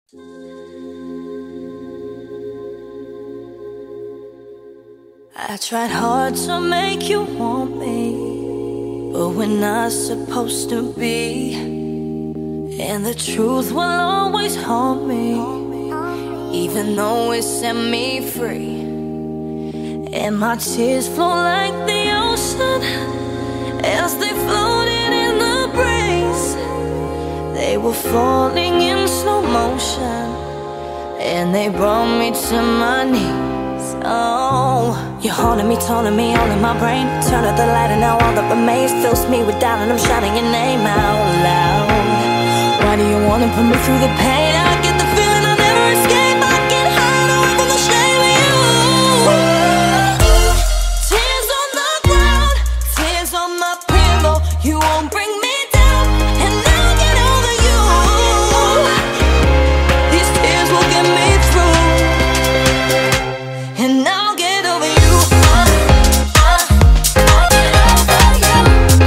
I tried hard to make you want me, but we're not supposed to be. And the truth will always haunt me, even though it set me free. And my tears flow like the ocean as they floated in the breeze. They were falling in slow motion, and they brought me to my knees. Oh, you're haunting me, taunting me, all in my brain. Turn out the light and now all that remains fills me with doubt, and I'm shouting your name out loud. Why do you wanna put me through the pain? I get the feeling I'll never escape. I get hide away from the shame of you. Tears on the ground, tears on my pillow. You won't bring me down, and I'll get over you. These tears will get me through, and I'll get over you. I'll get over you.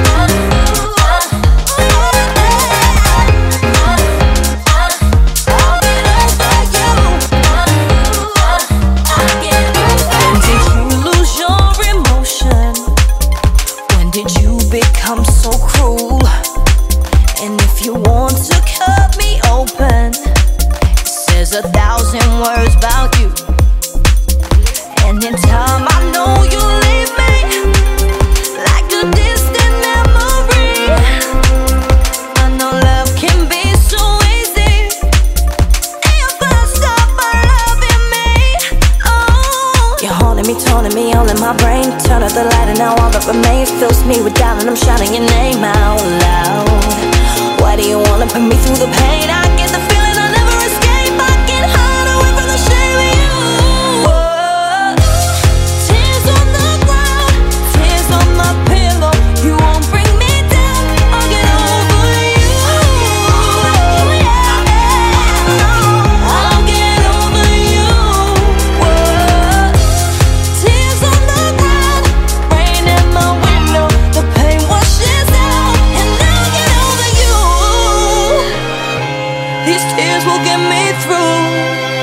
When did you lose your emotion? When did you become so cruel? And if you want to cut me open, it says 1,000 words about you. And in time I know you'll leave me like a distant memory. I know love can be so easy if I stop by loving me. Oh, you're haunting me, taunting me, all in my brain. Turn out the light and now all that remains fills me with doubt, and I'm shouting your name out loud. Why do you wanna put me through the pain? I get the feeling I'll never escape. I can hide away from the shame of you. Tears on the ground, tears on my pillow. You won't bring me down, I'll get over you. I'll get over you. Tears on the ground, rain in my window. The pain washes out, and I'll get over you. These tears will get me through.